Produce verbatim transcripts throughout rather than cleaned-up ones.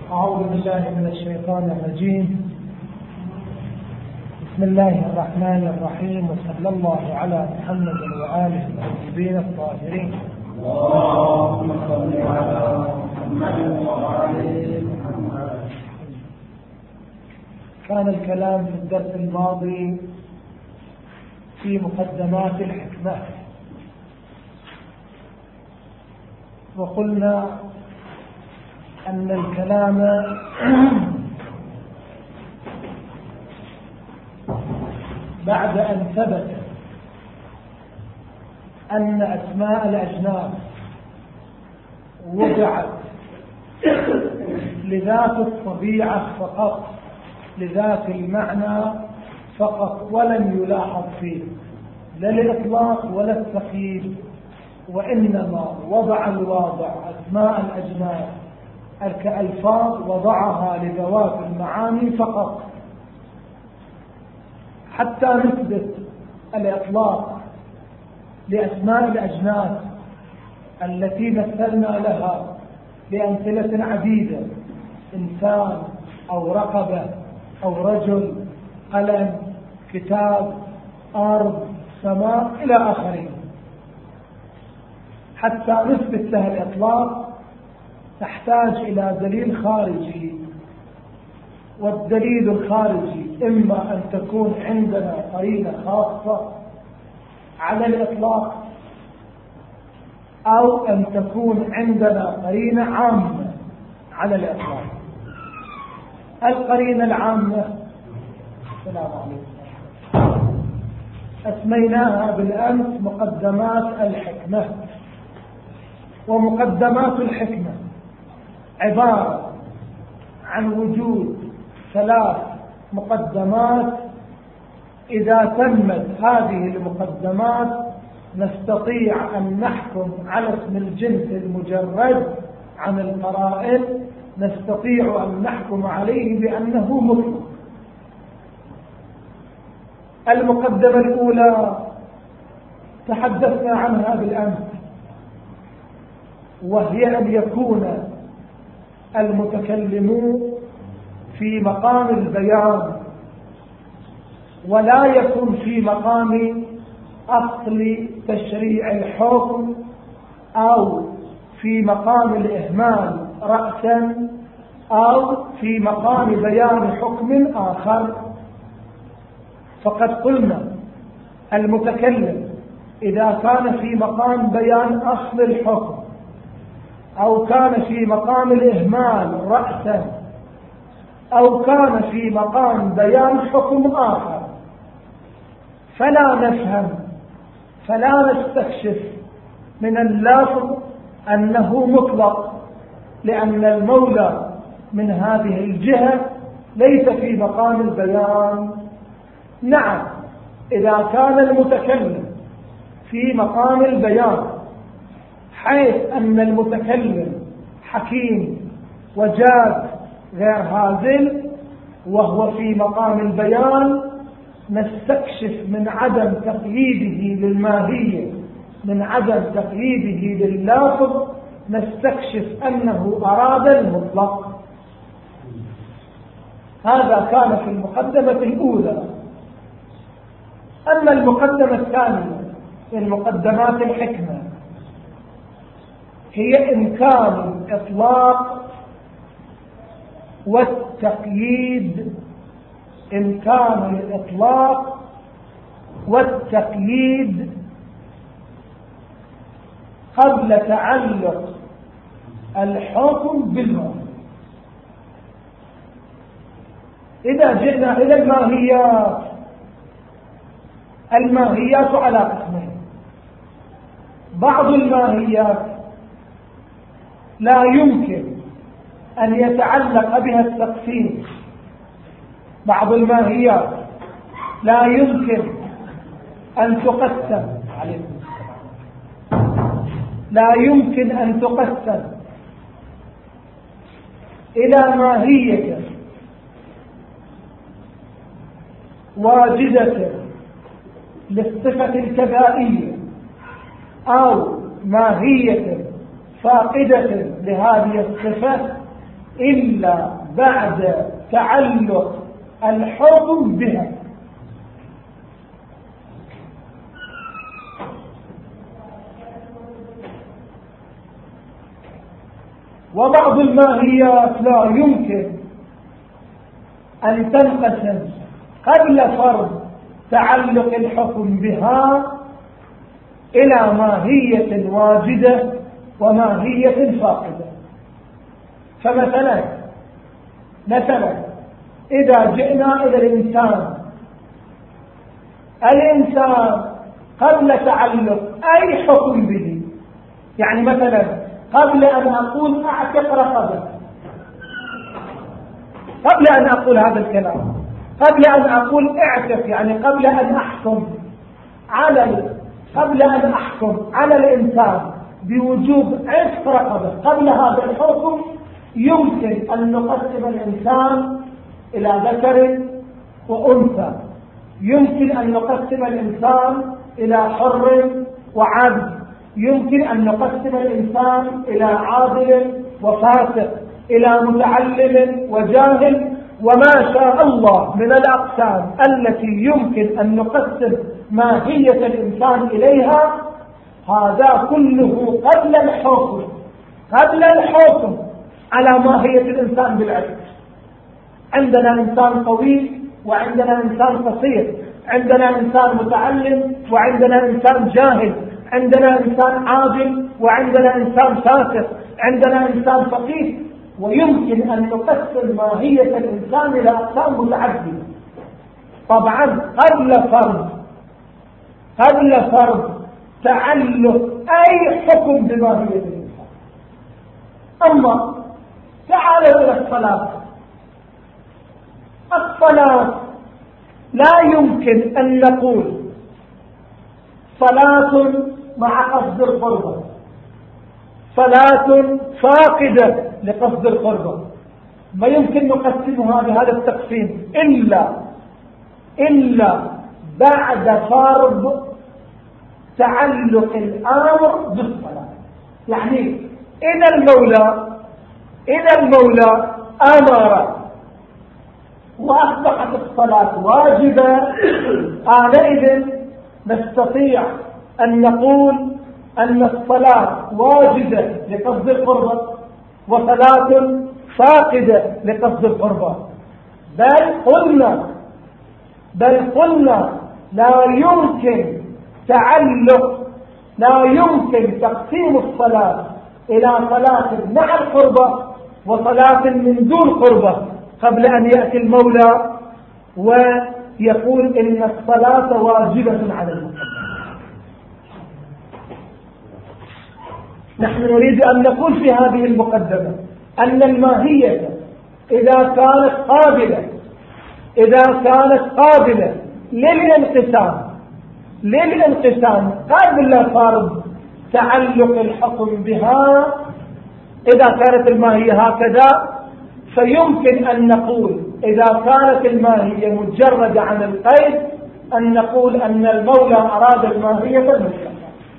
أعوذ بالله من الشيطان الرجيم. بسم الله الرحمن الرحيم، وصلى الله على محمد وآله الطيبين الطاهرين. اللهم صل على محمد وآل محمد. كان الكلام في الدرس الماضي في مقدمات الحكمة، وقلنا أن الكلام بعد أن ثبت أن أسماء الأجناس وضعت لذات الطبيعة فقط، لذات المعنى فقط، ولم يلاحظ فيه لا الإطلاق ولا التقييد، وإنما وضع الواضع أسماء الأجناس كألفاظ وضعها لذوات المعاني فقط، حتى نثبت الإطلاق لأسماء الأجناس التي مثلنا لها بأمثلة عديدة: إنسان أو رقبة أو رجل، قلم، كتاب، أرض، سماء، إلى آخره. حتى نثبت لها الإطلاق تحتاج إلى دليل خارجي، والدليل الخارجي إما أن تكون عندنا قرينة خاصة على الإطلاق، أو أن تكون عندنا قرينة عامة على الإطلاق. القرينة العامة السلام عليكم أسميناها بالأمس مقدمات الحكمة. ومقدمات الحكمة عبارة عن وجود ثلاث مقدمات، إذا تمت هذه المقدمات نستطيع أن نحكم على اسم الجنس المجرد عن القرائن، نستطيع أن نحكم عليه بأنه مطلق. المقدمة الأولى تحدثنا عنها بالأمس، وهي أن يكون المتكلمون في مقام البيان ولا يكون في مقام أصل تشريع الحكم أو في مقام الإهمال رأسا أو في مقام بيان حكم آخر. فقد قلنا المتكلم إذا كان في مقام بيان أصل الحكم أو كان في مقام الإهمال رأسا أو كان في مقام بيان حكم آخر، فلا نفهم فلا نستكشف من اللفظ أنه مطلق، لأن المولى من هذه الجهة ليس في مقام البيان. نعم، إذا كان المتكلم في مقام البيان حيث أن المتكلم حكيم وجاد غير هازل وهو في مقام البيان، نستكشف من عدم تقييده للماهية، من عدم تقييده لللافظ، نستكشف أنه أراد المطلق. هذا كان في المقدمة الأولى. أما المقدمة الثانية من مقدمات الحكمة هي إمكان الإطلاق والتقييد، إمكان الإطلاق والتقييد قبل تعلق الحكم بالماهية. إذا جئنا إلى الماهيات، الماهيات على قسمين: بعض الماهيات لا يمكن أن يتعلق بها التقسيم، بعض الماهيات لا يمكن أن تقسم لا يمكن أن تقسم إلى ماهية واجدة للصفة الكذائية أو ماهية فاقدة لهذه الصفة إلا بعد تعلق الحكم بها. وبعض الماهيات لا يمكن أن تنقسم قبل فرض تعلق الحكم بها إلى ماهية واجدة وماهية فاقدة. فمثلا مثلا إذا جئنا إلى الإنسان الإنسان قبل تعلق أي حكم به، يعني مثلا قبل أن أقول أعتق رقبة، قبل أن أقول هذا الكلام، قبل أن أقول اعتق، يعني قبل أن أحكم على قبل أن أحكم على الإنسان بوجوب عتق رقبة، قبل هذا الحكم يمكن أن نقسم الإنسان إلى ذكر وأنثى، يمكن أن نقسم الإنسان إلى حر وعبد، يمكن أن نقسم الإنسان إلى عادل وفاسق، إلى متعلم وجاهل، وما شاء الله من الأقسام التي يمكن أن نقسم ماهية الإنسان إليها. هذا كله قبل الحكم قبل الحكم على ماهية الإنسان بالعكس. عندنا إنسان طويل وعندنا إنسان قصير، عندنا إنسان متعلم وعندنا إنسان جاهل، عندنا إنسان عادل وعندنا إنسان فاسق، عندنا إنسان فقيه، ويمكن أن نقسم ماهية الإنسان إلى أقسام متعددة. طبعا قبل فرض قبل فرض تعلق أي حكم بماهية الإنسان. أما تعالوا إلى الصلاة. الصلاة لا يمكن أن نقول صلاة مع قصد القربة، صلاة فاقدة لقصد القربة، ما يمكن نقسمها بهذا التقسيم إلا إلا بعد فرض تعلق الأمر بالصلاة. يعني إذا المولى إذا المولى أمر وأصبحت الصلاة واجبة، آنئذ نستطيع أن نقول أن الصلاة واجبة لقصد القربة وصلاة فاقدة لقصد القربة. بل قلنا بل قلنا لا يمكن تعلق لا يمكن تقسيم الصلاة إلى صلاة مع القربة وصلاة من دون قربة قبل أن يأتي المولى ويقول إن الصلاة واجبة على المسلم. نحن نريد أن نقول في هذه المقدمة أن الماهية إذا كانت قابلة إذا كانت قابلة للانقسام للانقسام قبل فرض تعلق الحكم بها، إذا كانت الماهية هكذا فيمكن أن نقول إذا كانت الماهية مجردة عن القيد أن نقول أن المولى أراد الماهية المطلقة.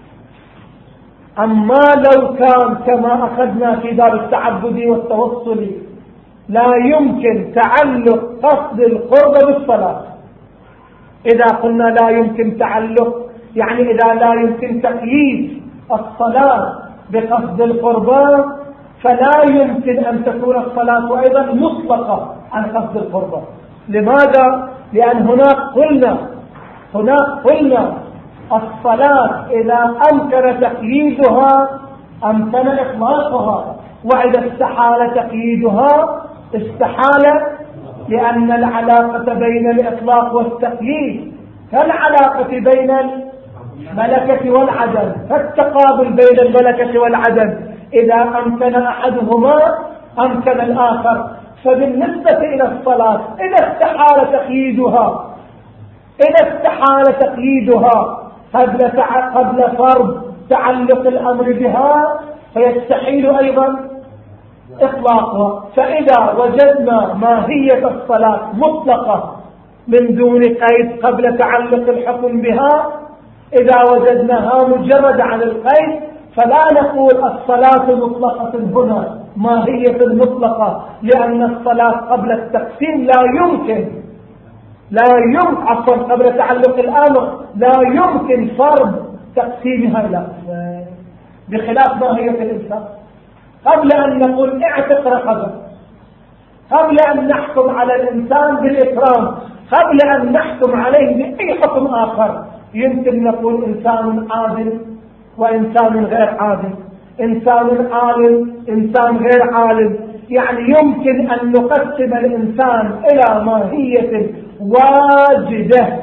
أما لو كان كما أخذنا في دار التعبد والتوصل لا يمكن تعلق قصد القرب بالصلاة، إذا قلنا لا يمكن تعلق يعني إذا لا يمكن تقييد الصلاة بقصد القربى فلا يمكن أن تكون الصلاة أيضا مطلقة عن قصد القربى. لماذا؟ لأن هناك قلنا هناك قلنا الصلاة إذا أمكن تقييدها أمكن إطلاقها، وإذا استحال تقييدها استحال، لأن العلاقة بين الإطلاق والتقييد كالعلاقة بين الملكة والعدم، فالتقابل بين الملكة والعدم إذا أمكن أحدهما أمكن الآخر. فبالنسبة إلى الصلاة إذا استحال تقييدها إذا استحال تقييدها قبل قبل فرض تعلق الأمر بها فيستحيل أيضا إطلاقها. فإذا وجدنا ماهية الصلاة مطلقة من دون قيد قبل تعلق الحكم بها، إذا وجدناها مجرد عن القيد فلا نقول الصلاة مطلقة هنا ماهية مطلقة، لأن الصلاة قبل التقسيم لا يمكن لا يمكن عفوا قبل تعلق الأمر لا يمكن فرض تقسيمها إلى قسمين، بخلاف ماهية الإنسان. قبل أن نقول اعتق رقبة، قبل أن نحكم على الإنسان بالإكرام، قبل أن نحكم عليه بأي حكم آخر، يمكن نقول إنسان عادل وإنسان غير عادل، إنسان عالم إنسان غير عالم، يعني يمكن أن نقسم الإنسان إلى ماهية واجدة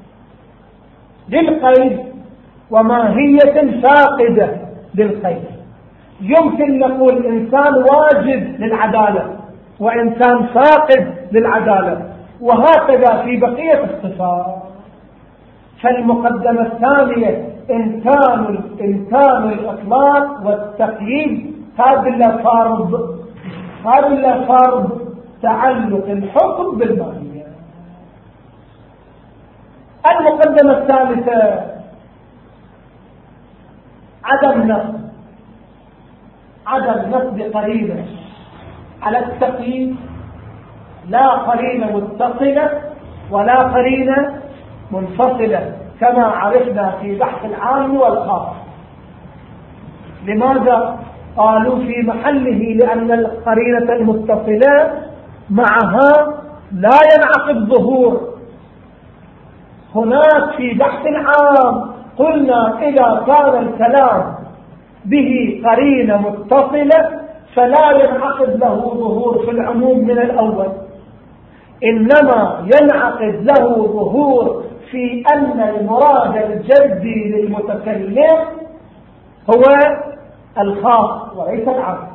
للقيد وماهية فاقدة للقيد. يمكن نقول إنسان واجد للعدالة وإنسان فاقد للعدالة، وهكذا في بقية الصفات. فالمقدمة الثانية إمكان إمكان الإطلاق والتقييد قبل فرض قبل فرض تعلق الحكم بالماهية. المقدمة الثالثة عدم نصب عدم نصب قرينة على التقييد، لا قرينة متصلة ولا قرينة منفصلة كما عرفنا في بحث العام والخاص. لماذا؟ قالوا في محله لأن القرينة المتصلة معها لا ينعقد ظهور. هناك في بحث العام قلنا إذا كان الكلام به قرينة متصلة فلا ينعقد له ظهور في العموم من الأول، إنما ينعقد له ظهور في أن المراد الجدي للمتكلم هو الخاص وليس العام.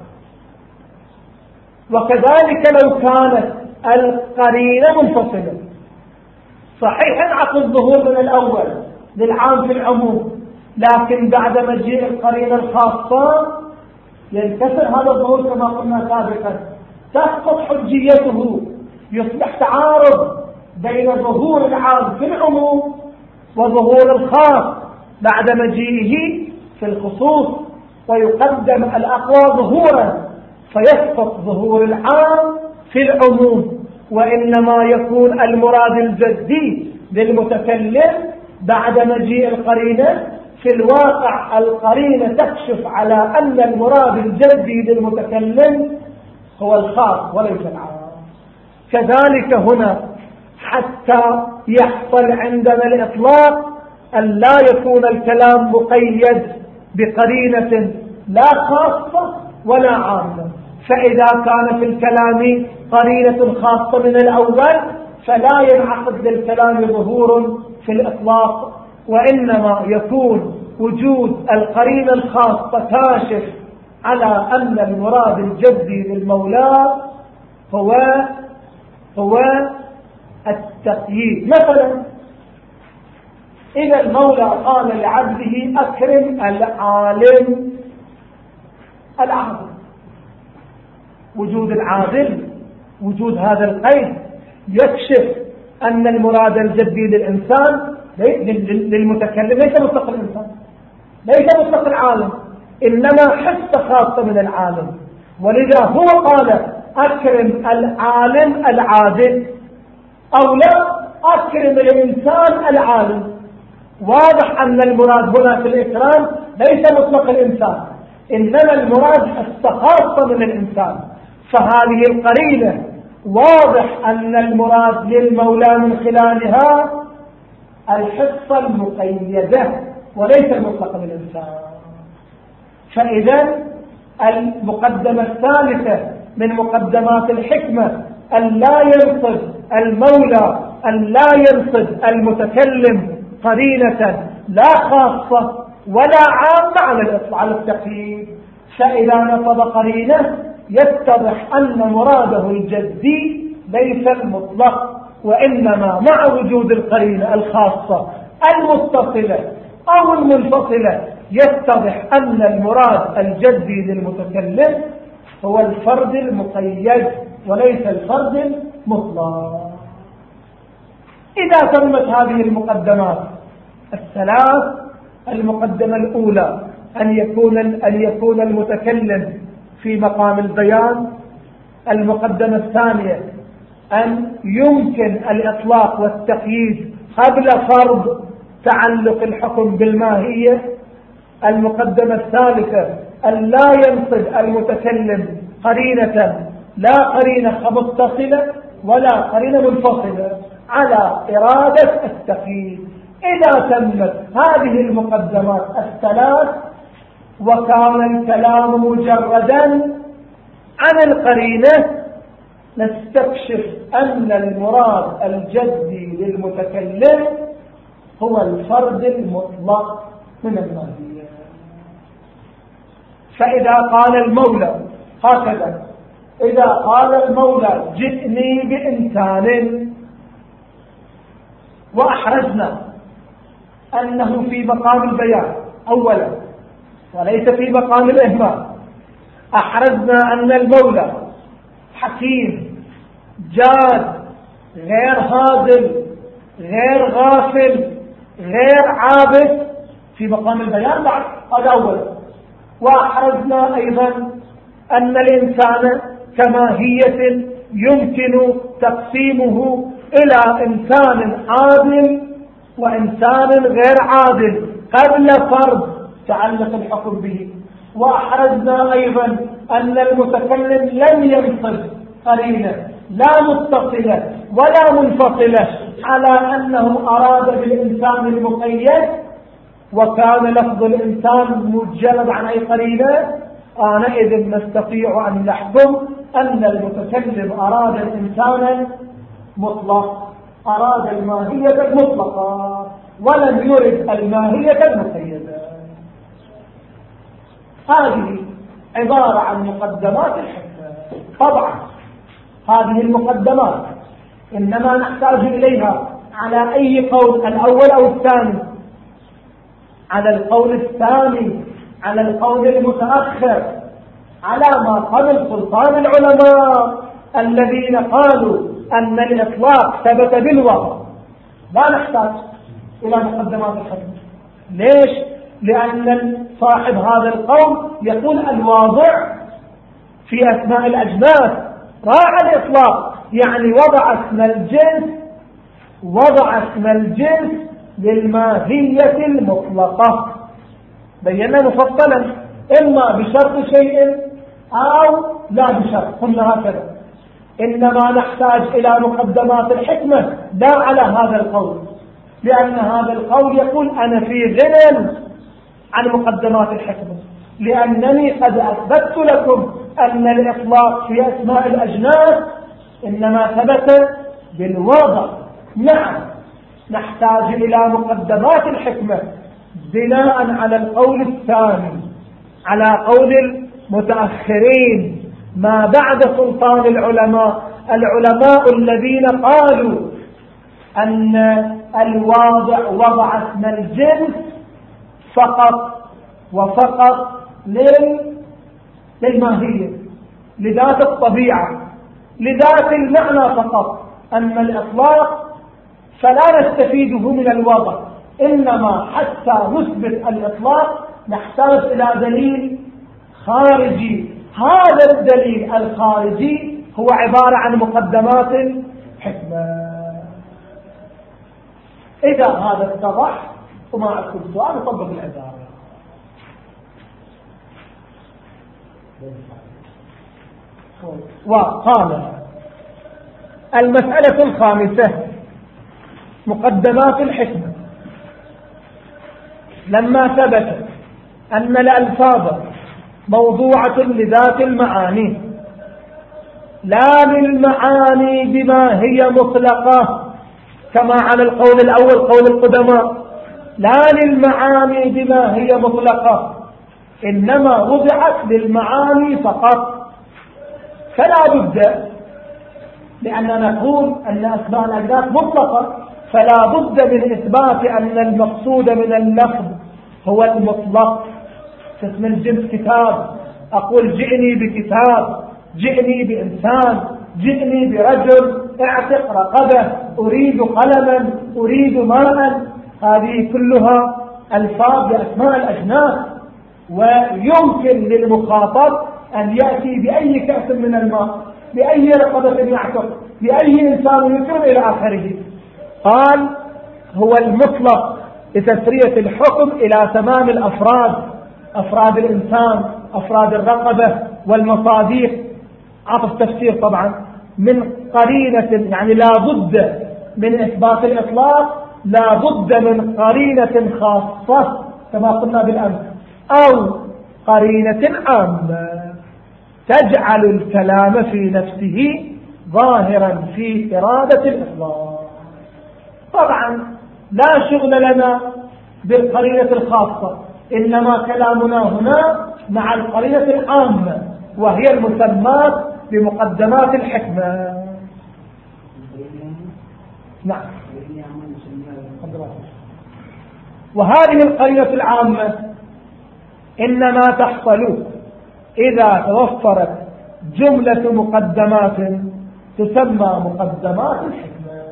وكذلك لو كانت القرينة منفصلة صحيح ينعقد ظهور من الأول للعام في العموم، لكن بعد مجيء القرينة الخاصة ينكسر هذا الظهور كما قلنا سابقا، تسقط حجيته، يصبح تعارض بين ظهور العام في العموم وظهور الخاص بعد مجيئه في الخصوص، ويقدم الأقوى ظهورا فيسقط ظهور العام في العموم، وإنما يكون المراد الجدي للمتكلم بعد مجيء القرينة. في الواقع القرينة تكشف على أن المراد الجدي للمتكلم هو الخاص وليس العام. كذلك هنا حتى يحصل عندنا الإطلاق أن لا يكون الكلام مقيد بقرينة لا خاصة ولا عامة، فإذا كان في الكلام قرينة خاصة من الأول فلا ينعقد للكلام ظهور في الإطلاق، وإنما يكون وجود القرينة الخاصة كاشف على أن المراد الجدي للمولى هو هو التقييد. مثلا إذا المولى قال لعبده أكرم العالم العادل، وجود العادل وجود هذا القيد يكشف أن المراد الجدي للإنسان للمتكلم ليس مطلق الإنسان، ليس مطلق العالم، إنما حصة خاصة من العالم. ولذا هو قال أكرم العالم العادل أو لا أكرم الإنسان العالم. واضح أن المراد هنا في الإكرام ليس مطلق الإنسان، إنما المراد حصة خاصة من الإنسان. فهذه القرينة واضح أن المراد للمولى من خلالها الحصة المقيدة وليس المطلق من الإنسان. فإذا المقدمة الثالثة من مقدمات الحكمة أن لا ينصب المولى أن لا ينصب المتكلم قرينة لا خاصة ولا عامة على التقييد. فإذا نصب قرينة يتضح أن مراده الجدي ليس المطلق، وإنما مع وجود القرينة الخاصة المتصلة أو المنفصلة يتضح أن المراد الجدي للمتكلم هو الفرد المقيد وليس الفرد المطلق. إذا تمت هذه المقدمات الثلاث، المقدمة الأولى أن يكون أن يكون المتكلم في مقام البيان. المقدمة الثانية أن يمكن الإطلاق والتقييد قبل فرض تعلق الحكم بالماهية. المقدمة الثالثة أن لا ينصب المتكلم قرينة، لا قرينة متصلة ولا قرينة منفصلة على إرادة التقييد. إذا تمت هذه المقدمات الثلاث وكان الكلام مجردا عن القرينة، نستكشف أن المراد الجدي للمتكلم هو الفرد المطلق من الماهية. فإذا قال المولى هكذا، إذا قال المولى جئني بإنسان، وأحرزنا أنه في مقام البيان أولا وليس في مقام الإهمال، أحرزنا أن المولى حكيم جاد غير هازل غير غافل غير عابث في مقام البيان بعد، هذا أولا. وأحرزنا أيضا أن الإنسان كماهية يمكن تقسيمه إلى إنسان عادل وإنسان غير عادل قبل فرض تعلق الحكم به. وأحرزنا أيضا أن المتكلم لم ينصب قرينة لا متصلة ولا منفصلة على أنه أراد بالإنسان المقيد، وكان لفظ الإنسان مجرد عن أي قرينة، آنئذ نستطيع أن نحكم أن المتكلم أراد الإنسان مطلق، أراد الماهية المطلقة ولم يرد الماهية المقيدة. هذه عبارة عن مقدمات الحكمة. طبعا هذه المقدمات إنما نحتاج إليها على أي قول، الأول أو الثاني؟ على القول الثاني، على القول المتأخر، على ما قبل سلطان العلماء الذين قالوا أن الإطلاق ثبت بالوضع. لا نحتاج إلى مقدمات الحكمة. ليش؟ لأن صاحب هذا القول يقول الواضع في أسماء الأجناس راعى الإطلاق، يعني وضع اسم الجنس وضع اسم الجنس للماهية المطلقة. بينا مفصلا إما بشرط شيء أو لا بشرط، قلنا هكذا. إنما نحتاج إلى مقدمات الحكمة لا على هذا القول، لأن هذا القول يقول أنا في غنى عن مقدمات الحكمة، لأنني قد أثبت لكم أن الإطلاق في أسماء الأجناس إنما ثبت بالوضع. نعم نحتاج إلى مقدمات الحكمة بناء على القول الثاني، على قول المتأخرين ما بعد سلطان العلماء، العلماء الذين قالوا أن الواضع وضع اسم الجنس فقط وفقط للماهية، لذات الطبيعة، لذات المعنى فقط. أما الإطلاق فلا نستفيده من الوضع، إنما حتى نثبت الإطلاق نحتاج إلى دليل خارجي. هذا الدليل الخارجي هو عبارة عن مقدمات الحكمة. إذا هذا اتضح وما عندكم سؤال نطبق العبارة. وقال المسألة الخامسة مقدمات الحكمة. لما ثبت أن الألفاظ موضوعة لذات المعاني لا للمعاني بما هي مطلقة، كما على القول الأول قول القدماء، لا للمعاني بما هي مطلقة، إنما وضعت للمعاني فقط، فلا بد، لأننا نقول أن أسماء الأجناس مطلقة، فلا بد من إثبات أن المقصود من اللفظ هو المطلق. اسم الجنس كتاب، أقول جئني بكتاب، جئني بإنسان، جئني برجل، اعتق رقبة، أريد قلما، أريد ماء، هذه كلها ألفاظ بأسماء الأجناس. ويمكن للمخاطب أن يأتي بأي كأس من الماء، بأي رقبة يعتق، بأي إنسان يكرم إلى آخره. قال هو المطلق لتسرية الحكم إلى تمام الأفراد، أفراد الإنسان، أفراد الرقبة والمصاديق. عطف تفسير طبعا من قرينة، يعني لا بد من إثبات الإطلاق، لا بد من قرينة خاصة كما قلنا بالأمس، أو قرينة عامة تجعل الكلام في نفسه ظاهرا في إرادة الإطلاق. طبعا لا شغل لنا بالقرينة الخاصة، إنما كلامنا هنا مع القرينة العامة وهي المسمات بمقدمات الحكمة. نعم. وهذه القرينة العامة إنما تحصل إذا توفرت جملة مقدمات تسمى مقدمات الحكمة.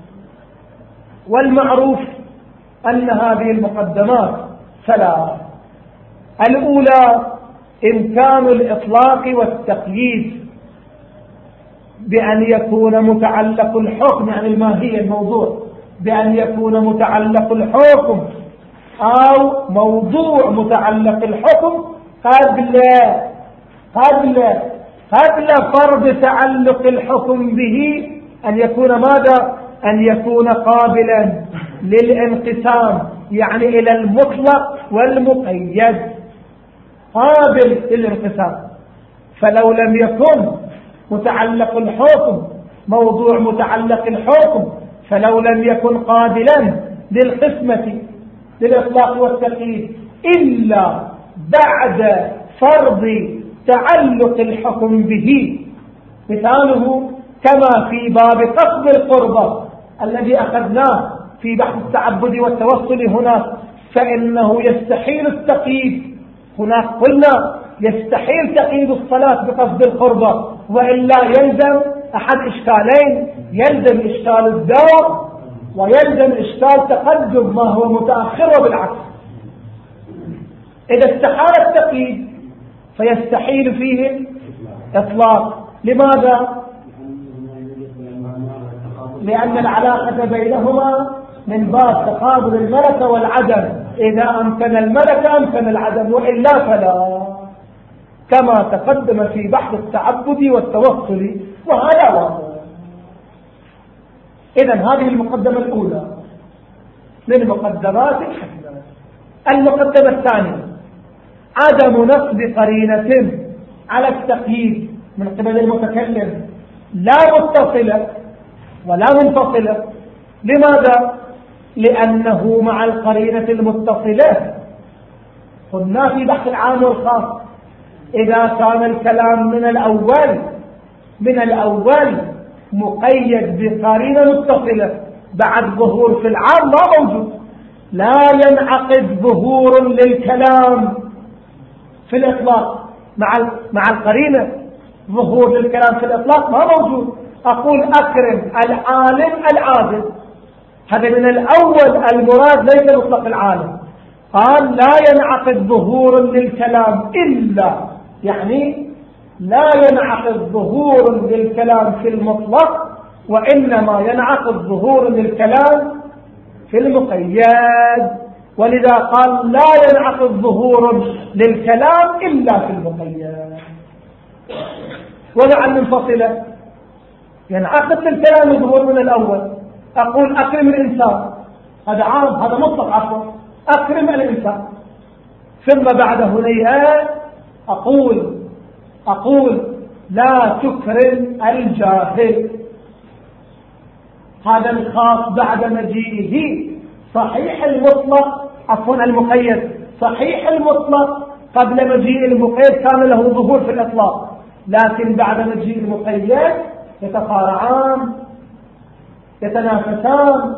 والمعروف أن هذه المقدمات ثلاث. الأولى إمكان الإطلاق والتقييد بأن يكون متعلق الحكم، يعني الماهية الموضوع، بأن يكون متعلق الحكم أو موضوع متعلق الحكم قبل قبل قبل فرض تعلق الحكم به أن يكون ماذا؟ أن يكون قابلا للانقسام، يعني إلى المطلق والمقيد، قابل للانقسام. فلو لم يكن متعلق الحكم موضوع متعلق الحكم، فلو لم يكن قابلا للقسمة للإطلاق والتقييد إلا بعد فرض تعلق الحكم به، مثاله كما في باب قصد القربة الذي أخذناه في بحث التعبد والتوصل هناك، فإنه يستحيل التقييد. هناك قلنا يستحيل تقييد الصلاة بقصد القربة، وإلا يلزم أحد إشكالين، يلزم إشكال الدور ويلزم إشكال تقدم ما هو متأخر وبالعكس. إذا استحال التقييد فيستحيل فيه إطلاق. لماذا؟ لأن العلاقة بينهما من باب تقابل الملك والعدم، إذا أمكن الملك أمكن العدم، وإلا فلا، كما تقدم في بحث التعبد والتوصل، وهذا واضح. إذن هذه المقدمة الأولى من مقدمات الحكمة. المقدمة الثانية عدم نصب قرينة على التقييد من قبل المتكلم، لا متصلة ولا منفصلة. لماذا؟ لأنه مع القرينة المتصلة قلنا في بحث العام والخاص، إذا كان الكلام من الأول من الأول مقيد بقرينة متصلة بعد ظهور في العام ما موجود، لا ينعقد ظهور للكلام في الإطلاق مع مع القرينة. ظهور للكلام في الإطلاق ما موجود. أقول أكرم العالم العادل، هذا من الأول المراد ليس مطلق العالم. قال لا ينعقد ظهور للكلام إلا، يعني لا ينعقد ظهور للكلام في المطلق، وإنما ينعقد ظهور للكلام في المقيد. ولذا قال لا ينعقد ظهور للكلام إلا في المقيد. ومع المنفصلة ينعقد للكلام ظهور من الأول. أقول أكرم الإنسان، هذا عام، هذا مطلق، عفوا أكرم الإنسان. ثم بعد هنيئة أقول أقول لا تكرم الجاهل، هذا الخاص بعد مجيئه. صحيح المطلق، عفوا المقيد، صحيح المطلق قبل مجيء المقيد كان له ظهور في الإطلاق، لكن بعد مجيء المقيد يتصارعان يتنافسان،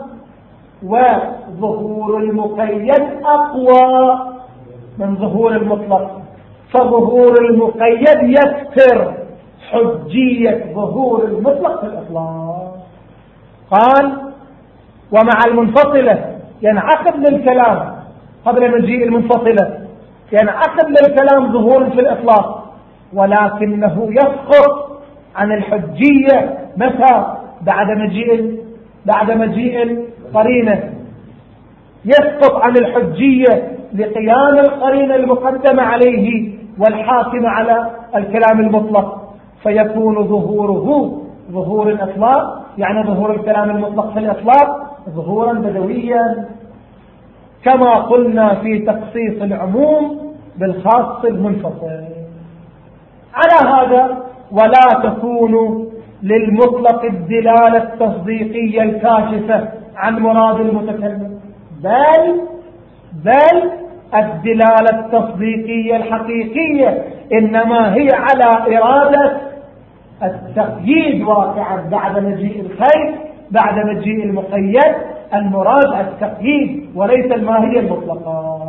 وظهور المقيد أقوى من ظهور المطلق. فظهور المقيد يكثر حجية ظهور المطلق في الإطلاق. قال ومع المنفصلة ينعقد للكلام قبل مجيء المنفصلة، ينعقد للكلام ظهور في الإطلاق، ولكنه يسقط عن الحجية متى؟ بعد مجيء بعد مجيء القرينة، يسقط عن الحجية لقيام القرينة المقدمة عليه والحاكم على الكلام المطلق، فيكون ظهوره ظهور الإطلاق، يعني ظهور الكلام المطلق في الإطلاق ظهورا بدويا، كما قلنا في تخصيص العموم بالخاص المنفصل. على هذا ولا تكون للمطلق الدلالة التصديقية الكاشفة عن مراد المتكلم، بل بل الدلالة التصديقية الحقيقية إنما هي على إرادة التقييد واقعا بعد مجيء الخير، بعد مجيء المقيد، المراد التقييد وليس الماهية المطلقة.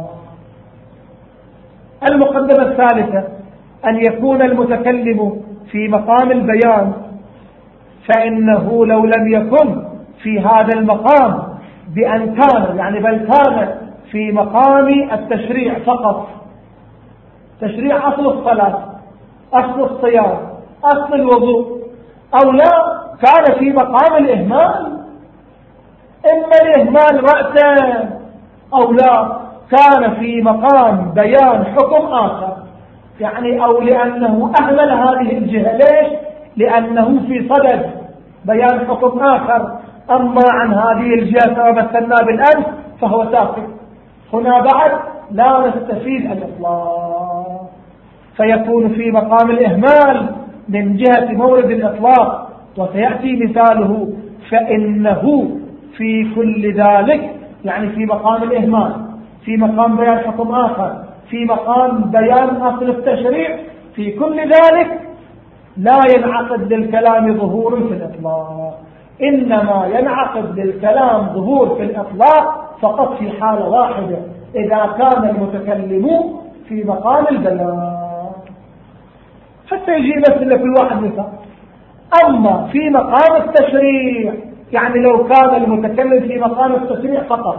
المقدمة الثالثة أن يكون المتكلم في مقام البيان، فإنه لو لم يكن في هذا المقام بأن كان يعني بل كان في مقام التشريع فقط، تشريع أصل الصلاة، أصل الصيام، أصل الوضوء، أو لا كان في مقام الإهمال، إما الإهمال رأسا أو لا كان في مقام بيان حكم آخر، يعني أو لأنه أهمل هذه الجهة. ليش؟ لأنه في صدد بيان حكم آخر، أما عن هذه الجهة كما مثلنا بالأمس فهو ساقط. هنا بعد لا نستفيد الإطلاق، فيكون في مقام الإهمال من جهة مورد الإطلاق، وسيأتي مثاله، فإنه في كل ذلك يعني في مقام الإهمال، في مقام بيان حكم آخر، في مقام بيان أصل التشريع، في كل ذلك لا ينعقد للكلام ظهور في الإطلاق، إنما ينعقد للكلام ظهور في الإطلاق فقط في حالة واحدة، إذا كان المتكلم في مقام البيان. حتى يجي مثل كل واحد مثال. أما في مقام التشريع يعني لو كان المتكلم في مقام التشريع فقط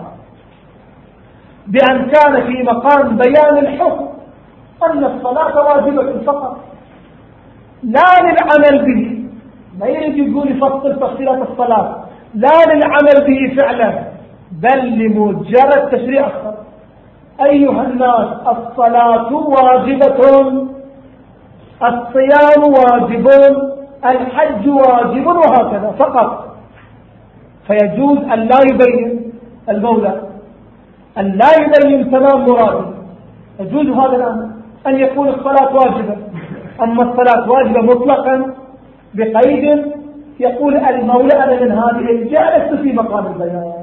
بأن كان في مقام بيان الحكم أن الصلاة واجبة فقط لا للعمل به، ما يريد يقول يفصل تفصيلات الصلاة، لا للعمل به فعلا بل لمجرد تشريع الصلاة. أيها الناس الصلاة واجبة، الصيام واجب، الحج واجب، وهكذا فقط. فيجوز أن لا يبين المولى، أن لا يبين تمام مراده، يجوز هذا الأمر أن يكون الصلاة واجبة. أما الصلاة واجبة مطلقا بقيد يقول المولى أنا من هذه الجهة لست في مقام البيان،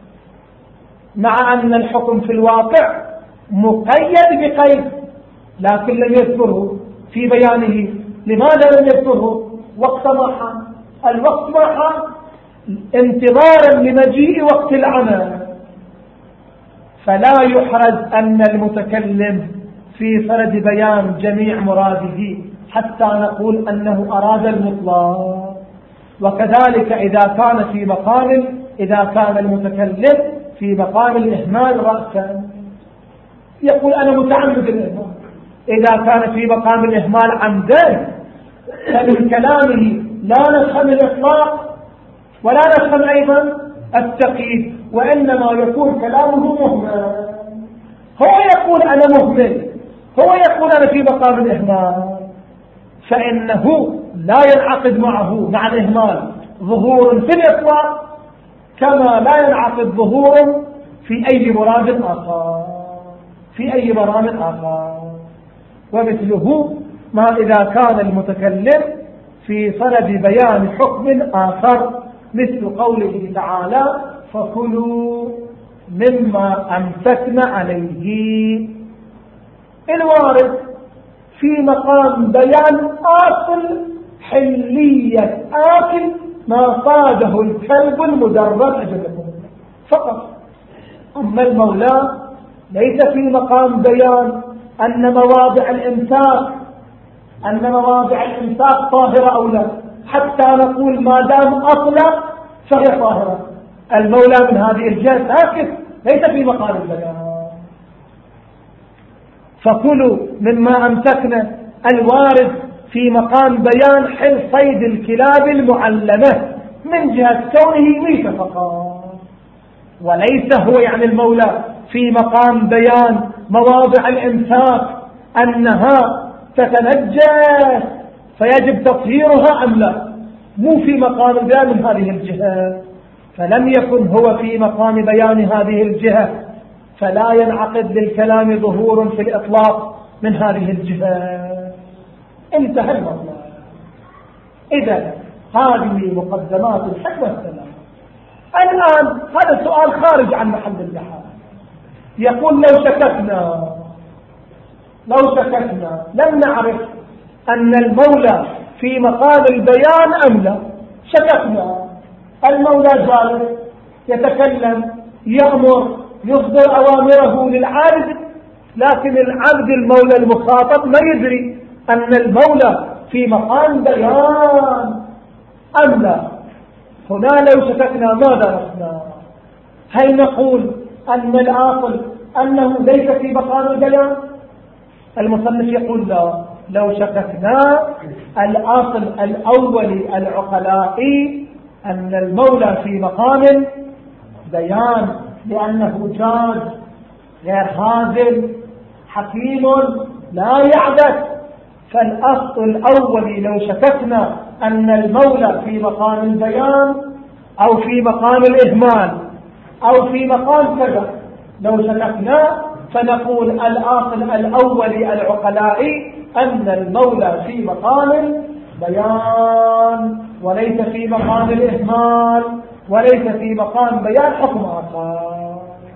مع أن الحكم في الواقع مقيد بقيد لكن لم يذكره في بيانه. لماذا لم يذكره؟ وقت ما حان، الوقت ما حان انتظارا لمجيء وقت العمل، فلا يحرز أن المتكلم في صدد بيان جميع مراده حتى نقول أنه أراد المطلق. وكذلك إذا كان في مقام إذا كان المتكلم في مقام الإهمال رأسا يقول أنا متعمد الإهمال، إذا كان في مقام الإهمال عمدا فمن كلامه لا نفهم الإطلاق ولا نفهم أيضا التقييد، وإنما يكون كلامه مهمل. هو يقول أنا مهمل، هو يقول أنا في مقام الإهمال، فإنه لا ينعقد معه مع الإهمال ظهور في الإطلاق كما لا ينعقد ظهور في أي مراد آخر في أي مرام آخر. ومثله ما إذا كان المتكلم في صدد بيان حكم آخر مثل قوله تعالى فكلوا مما أمسكنا عليه، الوارد في مقام بيان أصل حلية آكل ما صاده الكلب المدرب أجله فقط. أما المولى ليس في مقام بيان أن مواضع الإمساك أن مواضع الإمساك طاهرة أو لا، حتى نقول ما دام أطلق فهي طاهرة. المولى من هذه الجهة ساكت، ليس في مقام البيان. فكلوا مما أمسكنا الوارد في مقام بيان حل صيد الكلاب المعلمة من جهة كونه ميتة فقط، وليس هو يعني المولى في مقام بيان مواضع الإمساك أنها تتنجس فيجب تطهيرها أم لا، مو في مقام البيان من هذه الجهة. فلم يكن هو في مقام بيان هذه الجهة، فلا ينعقد للكلام ظهور في الإطلاق من هذه الجهة. انتهى الموضوع. إذا هذه مقدمات الحكمة السلام. الآن هذا السؤال خارج عن محل البحث. يقول لو شككنا لو شككنا لم نعرف أن المولى في مقام البيان أم لا، شككنا المولى جالس يتكلم يأمر يصدر أوامره للعابد، لكن العبد المولى المخاطب ما يدري أن المولى في مقام بيان أم لا. هنا لو شككنا ماذا نصنع؟ هل نقول أن العاقل أنه ليس في مقام البيان؟ المصنف يقول لا، لو شككنا العاقل الأولي العقلائي أن المولى في مقام بيان، لأنه جاد غير هازل حكيم لا يعبث. فالأصل الأولي لو شككنا أن المولى في مقام البيان أو في مقام الإهمال أو في مقام كذا، لو شككنا فنقول الأصل الأولي العقلائي أن المولى في مقام البيان وليس في مقام الإهمال وليس في مقام بيان حكم آخر.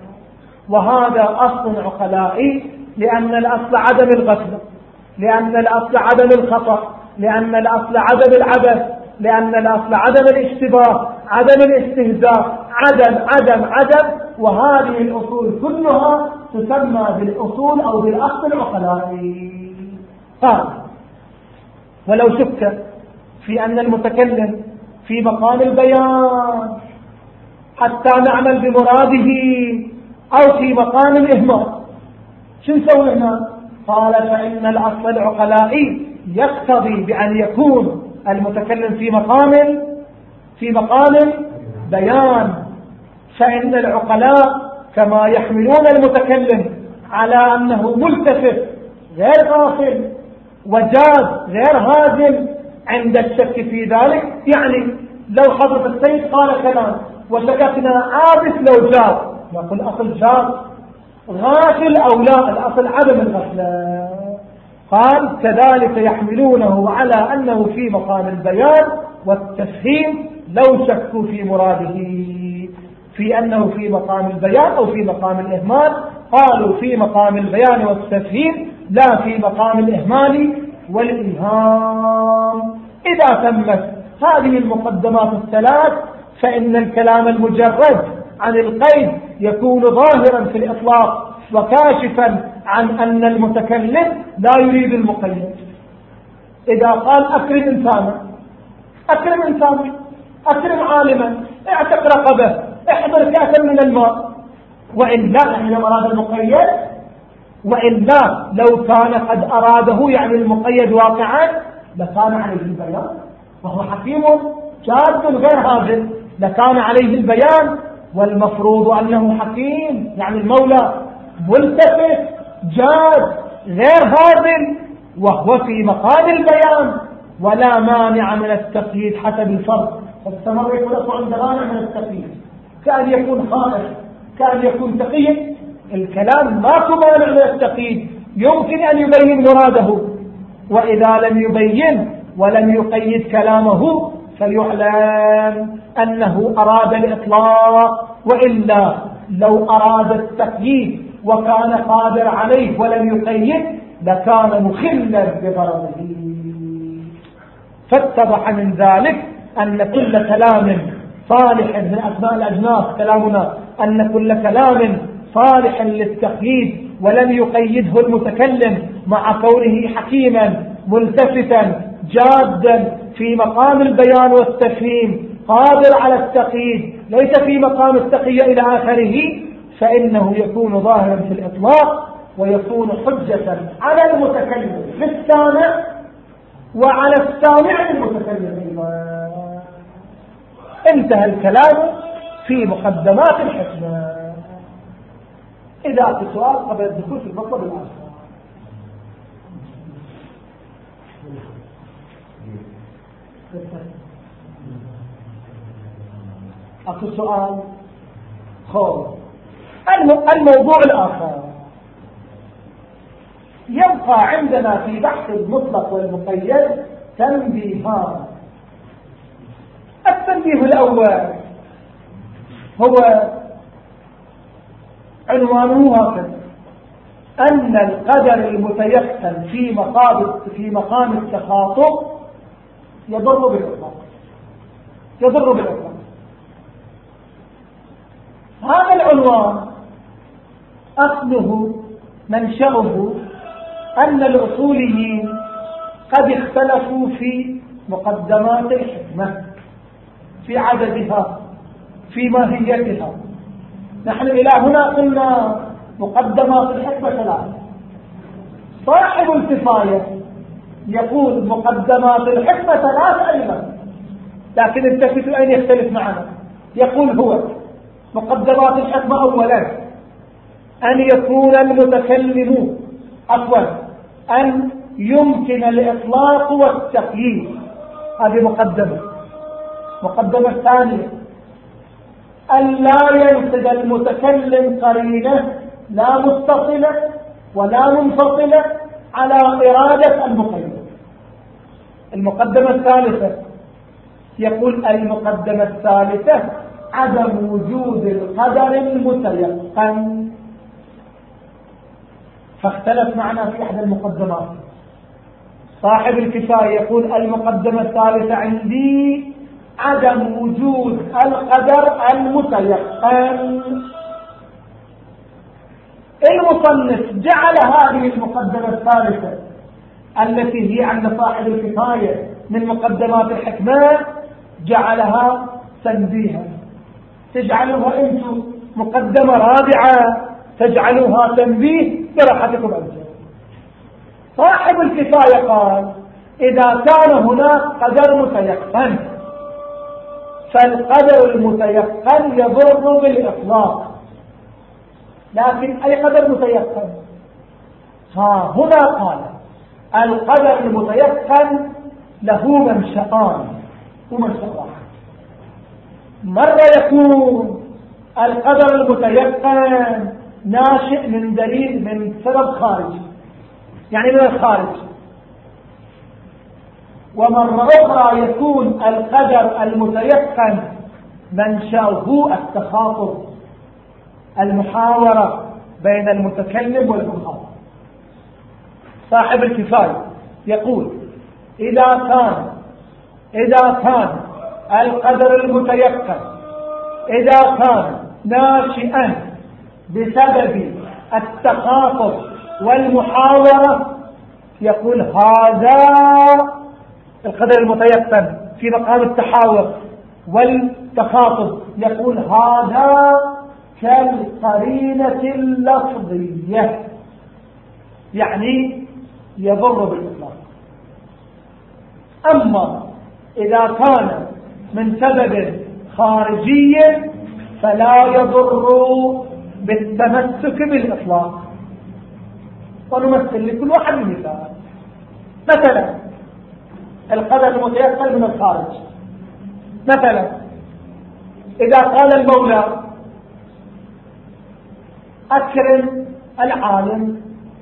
وهذا أصل عقلائي، لأن الأصل عدم الغفلة، لأن الأصل عدم الخطأ، لأن الأصل عدم العبث، لأن الأصل عدم الاشتباه، عدم الاستهزاء، عدم عدم عدم. وهذه الأصول كلها تسمى بالأصول أو بالأصل العقلائي. قال ولو شك في أن المتكلم في مقام البيان حتى نعمل بمراده أو في مقام الإهمال، شو نسوي هنا؟ قال فإن الأصل العقلائي يقتضي بأن يكون المتكلم في مقام في مقام بيان. فإن العقلاء كما يحملون المتكلم على أنه ملتفت غير غافل وجاز غير هازل عند الشك في ذلك. يعني لو حضرة السيد قال كلام وشككنا عابث لو جاز، نقول أصل جاز، غافل أو لا، الأصل عدم الغفلة. قال كذلك يحملونه على أنه في مقام البيان والتفهيم لو شكوا في مراده، في أنه في مقام البيان أو في مقام الإهمال. قالوا في مقام البيان والتفهيم لا في مقام الإهمال والإلهام. إذا تمت هذه المقدمات الثلاث فإن الكلام المجرد عن القيد يكون ظاهرا في الإطلاق وكاشفا عن أن المتكلم لا يريد المقيد. إذا قال أكرم إنسانا، أكرم إنسانا، أكرم عالما، اعتق رقبه، احضر كأسا من الماء، وإلا يعني لو أراد المقيد، وإلا لو كان قد أراده يعني المقيد واقعا لكان عليه البيان، وهو حكيم جاد غير هازل لكان عليه البيان. والمفروض أنه حكيم يعني المولى ملتفت جاد غير هازل وهو في مقام البيان، ولا مانع من التقييد حسب الفرق. فالسمر يقول عند مانع من التقييد، كأن يكون خائف، كأن يكون تقي. الكلام ما تمانع من التقييد، يمكن أن يبين مراده، وإذا لم يبين ولم يقيد كلامه فليعلم أنه أراد الإطلاق، وإلا لو أراد التقييد وكان قادر عليه ولم يقيد لكان مخلا بغرضه. فاتضح من ذلك أن كل كلام صالح من أسماء الأجناس كلامنا أن كل كلام صالح للتقييد ولم يقيده المتكلم مع كونه حكيما ملتفتا جادا في مقام البيان والتفهيم قادر على التقييد ليس في مقام التقية إلى آخره، فإنه يكون ظاهرا في الإطلاق ويكون حجة على المتكلم للسامع وعلى السامع للمتكلم أيضا. انتهى الكلام في مقدمات الحكمة. إذا في سؤال قبل الدخول في المطلب الآخر. أكو سؤال خوف. الموضوع الآخر يبقى عندنا في بحث المطلق والمقيد تنبيهان. التنبيه الأول هو عنوانه هكذا: أن القدر المتيقن في مقام في مقام التخاطب يضر بالإطلاق يضر بالإطلاق. هذا العنوان أصله منشأه أن الأصوليين قد اختلفوا في مقدمات الحكمة، في عددها، في ماهيتها. نحن إلى هنا قلنا مقدمات الحكمة ثلاثة. صاحب الكفاية يقول مقدمات الحكمة ثلاثة أيضا، لكن التفتوا أين يختلف معنا. يقول هو مقدمات الحكمة أولا أن يكون المتكلم عفوا أن يمكن الإطلاق والتقييد. هذه مقدمة. مقدمة ثانية أن لا ينسد المتكلم قرينة لا متصلة ولا منفصلة على إرادة المقيد. المقدمة الثالثة يقول المقدمة الثالثة عدم وجود القدر المتيقن. فاختلف معنا في أحد المقدمات. صاحب الكفاية يقول المقدمة الثالثة عندي عدم وجود القدر المتيقن. المصنف جعل هذه المقدمة الثالثة التي هي عند صاحب الكفاية من مقدمات الحكمة جعلها تنبيها. تجعلوها انتم مقدمة رابعة، تجعلوها تنبيه براحتكم أنتم. صاحب الكفاية قال إذا كان هناك قدر متيقن فالقدر المتيقن يضر بالإطلاق. لكن أي قدر متيقن؟ ها هنا قال القدر المتيقن له منشأان ومنشأ واحد. مرة يكون القدر المتيقن ناشئ من دليل من سبب خارجي، يعني من الخارج. ومرة أخرى يكون القدر المتيقن منشأه التخاطب، المحاورة بين المتكلم والمخاطب. صاحب الكفاية يقول إذا كان إذا كان القدر المتيقن إذا كان ناشئا بسبب التخاطب والمحاورة، يقول هذا القدر المتيقن في مقام التحاور والتخاطب، يقول هذا كالقرينة اللفظية، يعني يضر بالإطلاق. أما إذا كان من سبب خارجي فلا يضر بالتمسك بالإطلاق. ونمثل لكل واحد مثال. مثلا القدر المتيقن من الخارج، مثلا إذا قال المولى أكرم العالم،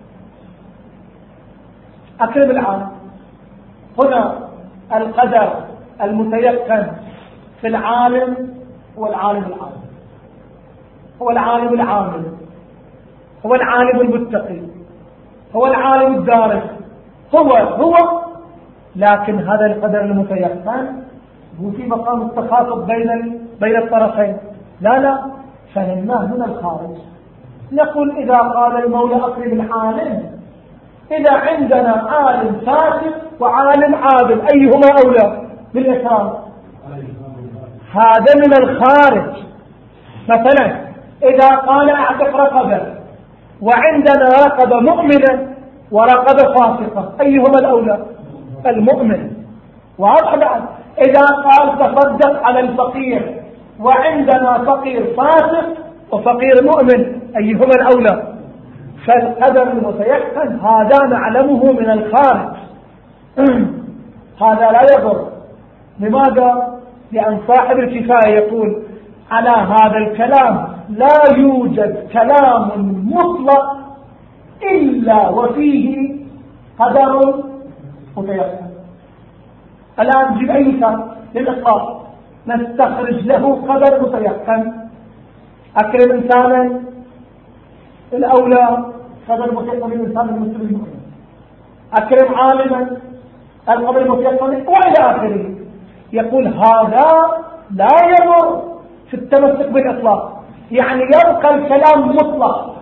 أكرم العالم، هنا القدر المتيقن في العالم هو العالم العالم، هو العالم العامل، هو العالم المتقي، هو العالم الدارس، هو هو لكن هذا القدر المتيقن هو في مقام التخاطب بين بين الطرفين. لا لا فهمناه من الخارج. نقول إذا قال المولى أكرم العالم، إذا عندنا عالم فاسق وعالم عادل أيهما أولى بالإكرام؟ هذا من الخارج. مثلا إذا قال أعتق رقبة وعندنا رقبة مؤمنة ورقبة فاسقة، أيهما الأولى؟ المؤمن. واضح بعد إذا قال تصدق على الفقير وعندنا فقير فاسق وفقير مؤمن، أيهما الأولى؟ فالقدر المتيقن هذا نعلمه من الخارج، هذا لا يضر. لماذا؟ لأن صاحب الكفاية يقول على هذا الكلام لا يوجد كلام مطلق إلا وفيه قدر متيقن. الآن نجيب أي مثال للإطلاق نستخرج له قدر متيقن. أكرم إنسانا الأولى قدر متيقن للإنسان المسلم المؤمن، أكرم عالما القدر المتيقن وإلى آخره. يقول هذا لا يضر في التمسك بالإطلاق، يعني يبقى الكلام مطلق،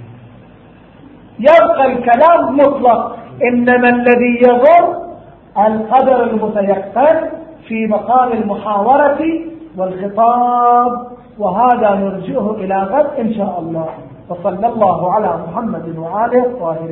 يبقى الكلام مطلق، إنما الذي يضر القدر المتيقن في مقام المحاورة والخطاب، وهذا نرجئه إلى غد إن شاء الله. وصلى الله على محمد وآله الطاهرين.